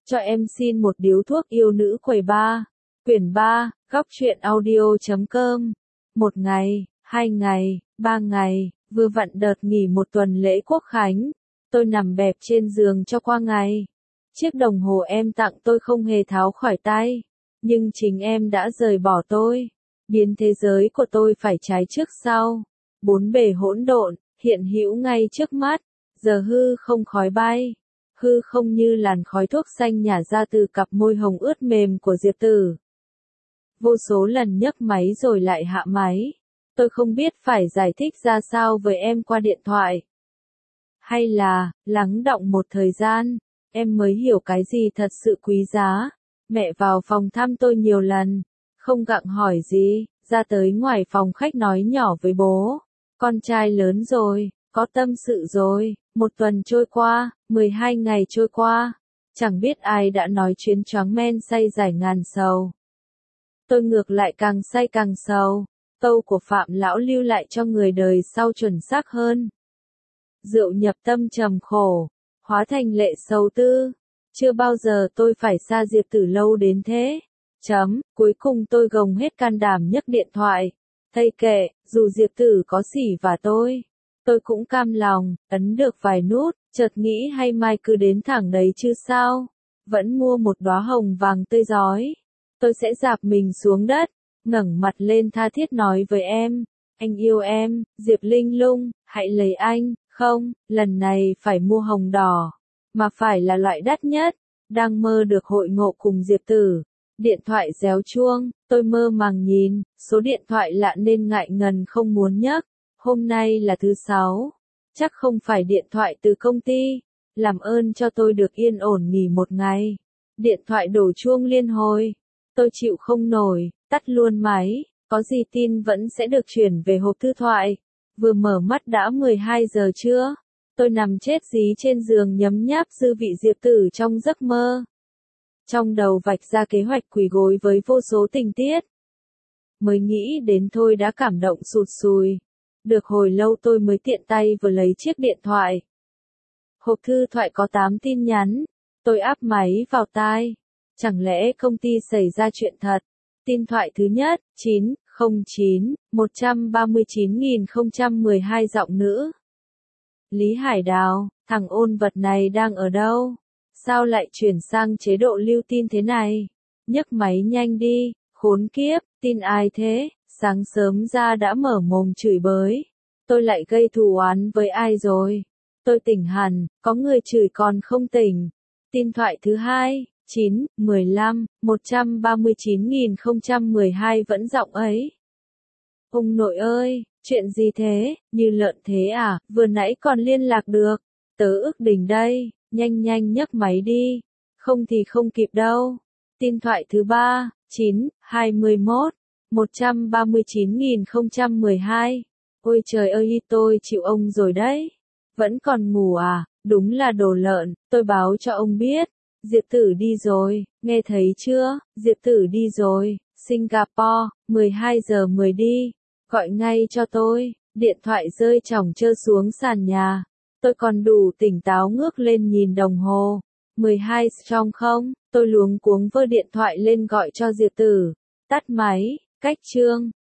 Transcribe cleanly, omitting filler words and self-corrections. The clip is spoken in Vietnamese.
Cho em xin một điếu thuốc yêu nữ quầy ba. Quyển 3, góc truyện audio.com. Một ngày, 2 ngày, 3 ngày, vừa vặn đợt nghỉ một tuần lễ Quốc Khánh. Tôi nằm bẹp trên giường cho qua ngày. Chiếc đồng hồ em tặng tôi không hề tháo khỏi tay. Nhưng chính em đã rời bỏ tôi. Biến thế giới của tôi phải trái trước sau. Bốn bề hỗn độn, hiện hữu ngay trước mắt. Giờ hư không khói bay. Hư không như làn khói thuốc xanh nhả ra từ cặp môi hồng ướt mềm của Diệp Tử. Vô số lần nhấc máy rồi lại hạ máy. Tôi không biết phải giải thích ra sao với em qua điện thoại. Hay là, lắng đọng một thời gian, em mới hiểu cái gì thật sự quý giá. Mẹ vào phòng thăm tôi nhiều lần, không gặng hỏi gì, ra tới ngoài phòng khách nói nhỏ với bố. Con trai lớn rồi, có tâm sự rồi. Một tuần trôi qua, 12 ngày trôi qua, chẳng biết ai đã nói chuyến choáng men say giải ngàn sầu. Tôi ngược lại càng say càng sầu, tâu của Phạm Lão lưu lại cho người đời sau chuẩn xác hơn. Rượu nhập tâm trầm khổ, hóa thành lệ sầu tư, chưa bao giờ tôi phải xa Diệp Tử lâu đến thế. Cuối cùng tôi gồng hết can đảm nhấc điện thoại, thây kệ, dù Diệp Tử có xỉ vả tôi cũng cam lòng, ấn được vài nút, chợt nghĩ hay mai cứ đến thẳng đấy chứ sao, vẫn mua một đóa hồng vàng tươi rói. Tôi sẽ dạp mình xuống đất, ngẩng mặt lên tha thiết nói với em, anh yêu em, Diệp Linh Lung, hãy lấy anh, không, lần này phải mua hồng đỏ, mà phải là loại đắt nhất. Đang mơ được hội ngộ cùng Diệp Tử, điện thoại réo chuông, tôi mơ màng nhìn, số điện thoại lạ nên ngại ngần không muốn nhấc. Hôm nay là thứ 6, chắc không phải điện thoại từ công ty, làm ơn cho tôi được yên ổn nghỉ một ngày. Điện thoại đổ chuông liên hồi, tôi chịu không nổi, tắt luôn máy, có gì tin vẫn sẽ được chuyển về hộp thư thoại. Vừa mở mắt đã 12 giờ trưa, tôi nằm chết dí trên giường nhấm nháp dư vị Diệp Tử trong giấc mơ. Trong đầu vạch ra kế hoạch quỳ gối với vô số tình tiết. Mới nghĩ đến thôi đã cảm động sụt sùi. Được hồi lâu tôi mới tiện tay vừa lấy chiếc điện thoại. Hộp thư thoại có 8 tin nhắn. Tôi áp máy vào tai. Chẳng lẽ công ty xảy ra chuyện thật? Tin thoại thứ nhất, 909, 139.012 giọng nữ. Lý Hải Đào, thằng ôn vật này đang ở đâu? Sao lại chuyển sang chế độ lưu tin thế này? Nhấc máy nhanh đi, khốn kiếp, tin ai thế? Sáng sớm ra đã mở mồm chửi bới. Tôi lại gây thù oán với ai rồi? Tôi tỉnh hẳn, có người chửi còn không tỉnh. Tin thoại thứ hai, 915, 139.012 vẫn giọng ấy. Ông nội ơi, chuyện gì thế, như lợn thế à, vừa nãy còn liên lạc được. Tớ ước đỉnh đây, nhanh nhanh nhấc máy đi, không thì không kịp đâu. Tin thoại thứ ba, 921. 139.012. Ôi trời ơi tôi chịu ông rồi đấy. Vẫn còn ngủ à, đúng là đồ lợn, tôi báo cho ông biết. Diệp Tử đi rồi, nghe thấy chưa, Diệp Tử đi rồi, Singapore, 12 giờ 10 đi, gọi ngay cho tôi. Điện thoại rơi chỏng trơ xuống sàn nhà. Tôi còn đủ tỉnh táo ngước lên nhìn đồng hồ. 12 strong không, tôi luống cuống vơ điện thoại lên gọi cho Diệp Tử. Tắt máy. Cách chương